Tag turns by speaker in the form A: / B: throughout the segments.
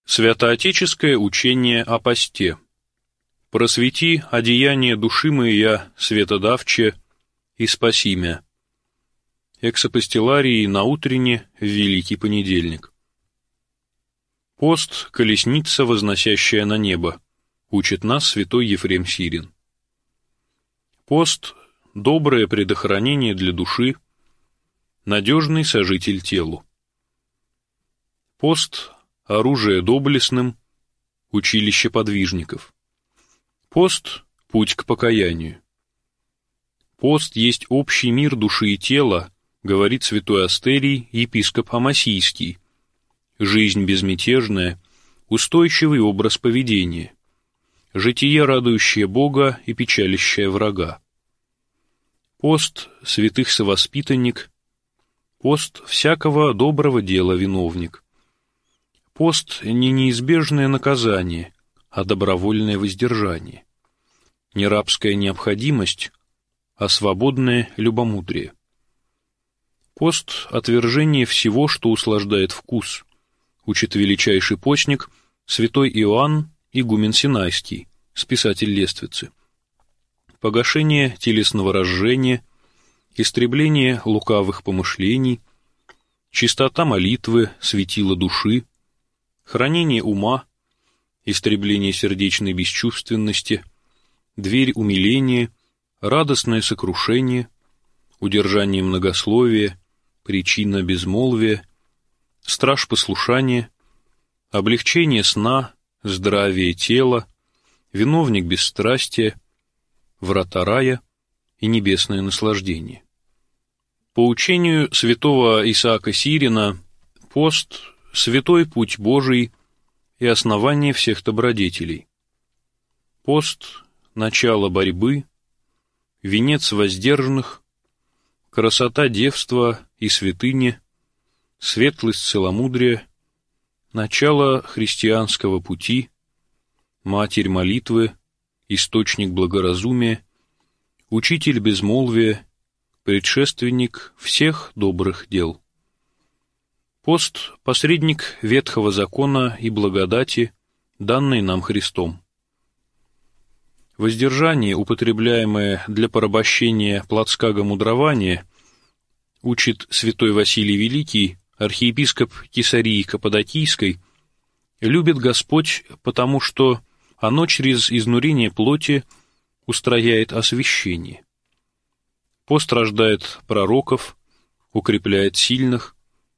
A: Святоотеческое учение о посте. Просвети одеяние души моя, светодавче, и спаси мя. Эксапостиларии на утренне в Великий понедельник. Пост — колесница, возносящая на небо, учит нас святой Ефрем Сирин. Пост — доброе предохранение для души, надежный сожитель телу. Пост — оружие доблестным, училище подвижников. Пост — путь к покаянию. Пост есть общий мир души и тела, говорит святой Астерий, епископ Амасийский. Жизнь безмятежная, устойчивый образ поведения. Житие, радующее Бога и печалящее врага. Пост — святых совоспитанник. Пост — всякого доброго дела виновник. Пост — не неизбежное наказание, а добровольное воздержание. Не рабская необходимость, а свободное любомудрие. Пост — отвержение всего, что услаждает вкус, учит величайший постник святой Иоанн, игумен Синайский, списатель Лествицы. Погашение телесного разжения, истребление лукавых помышлений, чистота молитвы, светило души, хранение ума, истребление сердечной бесчувственности, дверь умиления, радостное сокрушение, удержание многословия, причина безмолвия, страж послушания, облегчение сна, здравие тела, виновник бесстрастия, врата рая и небесное наслаждение. По учению святого Исаака Сирина, пост — святой путь Божий и основание всех добродетелей. Пост — начало борьбы, венец воздержанных, красота девства и святыни, светлость целомудрия, начало христианского пути, матерь молитвы, источник благоразумия, учитель безмолвия, предшественник всех добрых дел. Пост — посредник Ветхого Закона и благодати, данной нам Христом. Воздержание, употребляемое для порабощения плотского мудрования, учит святой Василий Великий, архиепископ Кесарии Каппадокийской, любит Господь, потому что оно через изнурение плоти устрояет освящение. Пост рождает пророков, укрепляет сильных.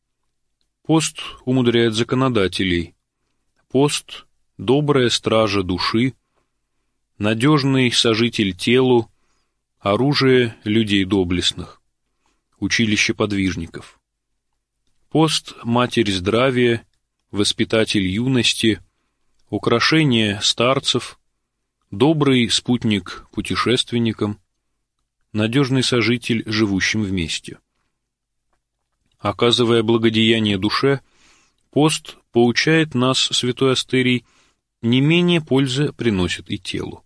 A: Пост умудряет законодателей. Пост — добрая стража души, надежный сожитель телу, оружие людей доблестных, училище подвижников. Пост — матерь здравия, воспитатель юности, украшение старцев, добрый спутник путешественникам, надежный сожитель живущим вместе. Оказывая благодеяние душе, пост поучает нас, святой Астерий, не менее пользы приносит и телу.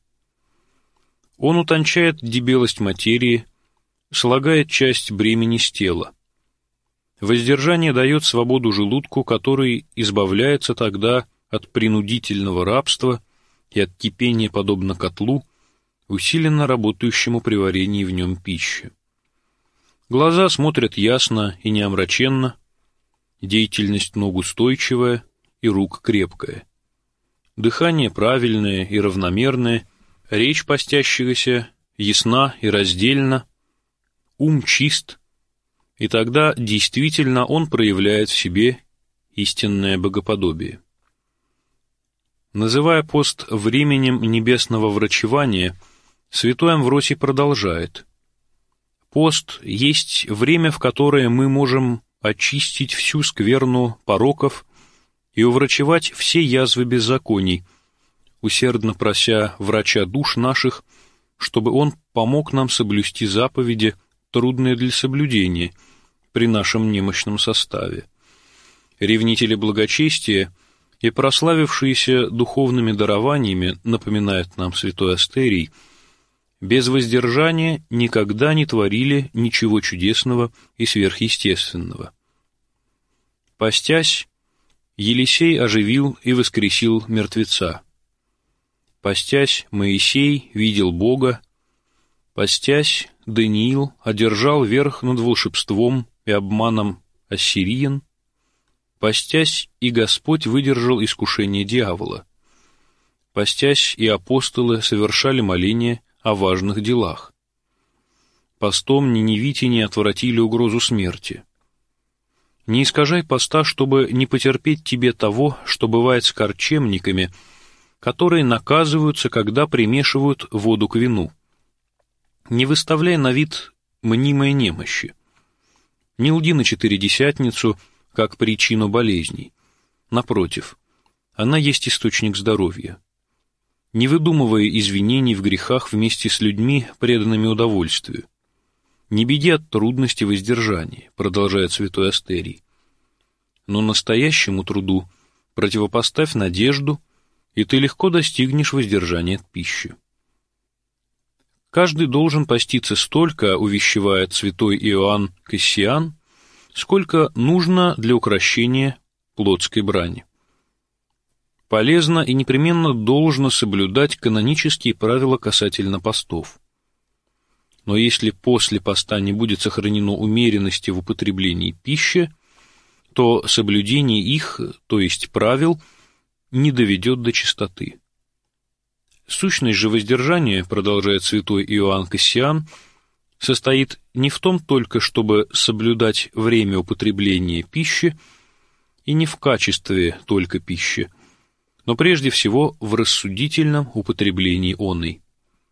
A: Он утончает дебелость материи, слагает часть бремени с тела. Воздержание дает свободу желудку, который избавляется тогда от принудительного рабства и от кипения, подобно котлу, усиленно работающему при варении в нем пищи. Глаза смотрят ясно и неомраченно, деятельность ног устойчивая и рук крепкая. Дыхание правильное и равномерное, речь постящегося ясна и раздельна, ум чист, и тогда действительно он проявляет в себе истинное богоподобие. Называя пост временем небесного врачевания, святой Амвросий продолжает: пост есть время, в которое мы можем очистить всю скверну пороков и уврачевать все язвы беззаконий, усердно прося врача душ наших, чтобы он помог нам соблюсти заповеди, трудные для соблюдения, при нашем немощном составе. Ревнители благочестия и прославившиеся духовными дарованиями, напоминает нам святой Астерий, без воздержания никогда не творили ничего чудесного и сверхъестественного. Постясь, Елисей оживил и воскресил мертвеца. Постясь, Моисей видел Бога. Постясь, Даниил одержал верх над волшебством и обманом ассириян. Постясь, и Господь выдержал искушение дьявола. Постясь, и апостолы совершали моления о важных делах. Постом ниневите не отвратили угрозу смерти. Не искажай поста, чтобы не потерпеть тебе того, что бывает с корчемниками, которые наказываются, когда примешивают воду к вину. Не выставляй на вид мнимой немощи. Не лги на Четыредесятницу, как причину болезней. Напротив, она есть источник здоровья. Не выдумывая извинений в грехах вместе с людьми, преданными удовольствию. Не беди от трудности воздержания, продолжает святой Астерий. Но настоящему труду противопоставь надежду, и ты легко достигнешь воздержания от пищи. Каждый должен поститься столько, увещевает святой Иоанн Кассиан, сколько нужно для укрощения плотской брани. Полезно и непременно должно соблюдать канонические правила касательно постов. Но если после поста не будет сохранено умеренности в употреблении пищи, то соблюдение их, то есть правил, не доведет до чистоты. Сущность же воздержания, продолжает святой Иоанн Кассиан, состоит не в том только, чтобы соблюдать время употребления пищи, и не в качестве только пищи, но прежде всего в рассудительном употреблении оной.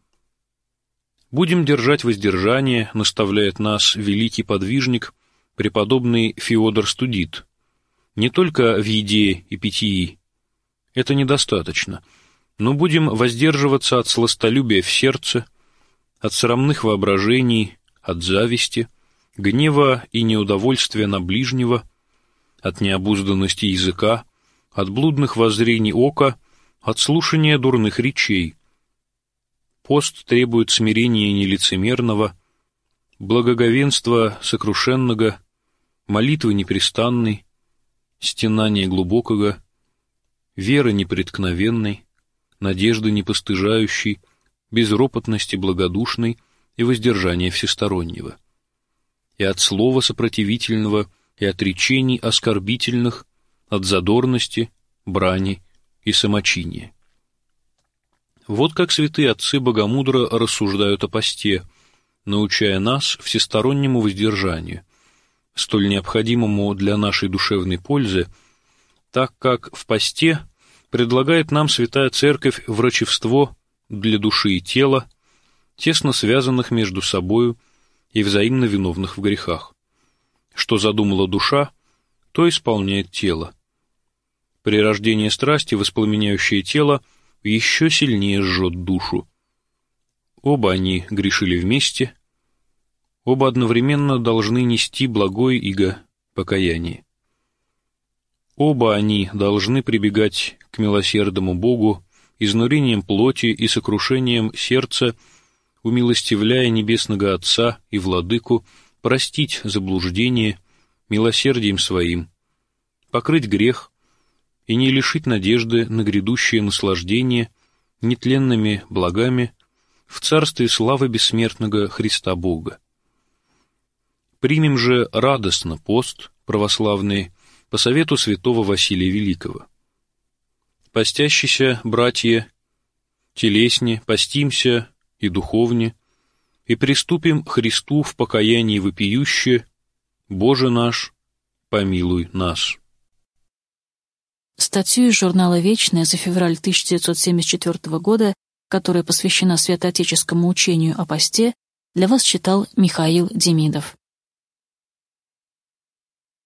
A: Будем держать воздержание, наставляет нас великий подвижник, преподобный Феодор Студит, не только в еде и питьи, это недостаточно, но будем воздерживаться от сластолюбия в сердце, от срамных воображений, от зависти, гнева и неудовольствия на ближнего, от необузданности языка, от блудных воззрений ока, от слушания дурных речей. Пост требует смирения нелицемерного, благоговенства сокрушенного, молитвы непрестанной, стенания глубокого, веры непреткновенной, надежды непостыжающей, безропотности благодушной и воздержания всестороннего, и от слова сопротивительного, и от речений оскорбительных, от задорности, брани и самочиния. Вот как святые отцы богомудро рассуждают о посте, научая нас всестороннему воздержанию, столь необходимому для нашей душевной пользы, так как в посте предлагает нам Святая Церковь врачевство для души и тела, тесно связанных между собою и взаимно виновных в грехах. Что задумала душа, то исполняет тело. Прирождение страсти, воспламеняющее тело, еще сильнее жжет душу. Оба они грешили вместе, оба одновременно должны нести благое иго покаяние. Оба они должны прибегать к милосердному Богу, изнурением плоти и сокрушением сердца, умилостивляя Небесного Отца и Владыку простить заблуждение милосердием Своим, покрыть грех и не лишить надежды на грядущее наслаждение нетленными благами в царстве славы бессмертного Христа Бога. Примем же радостно пост православный по совету святого Василия Великого. Постящиеся, братья, телесне, постимся и духовне, и приступим Христу в покаянии вопиюще: Боже наш, помилуй нас.
B: Статью из журнала «Вечное» за февраль 1974 года, которая посвящена святоотеческому учению о посте, для вас читал Михаил Демидов.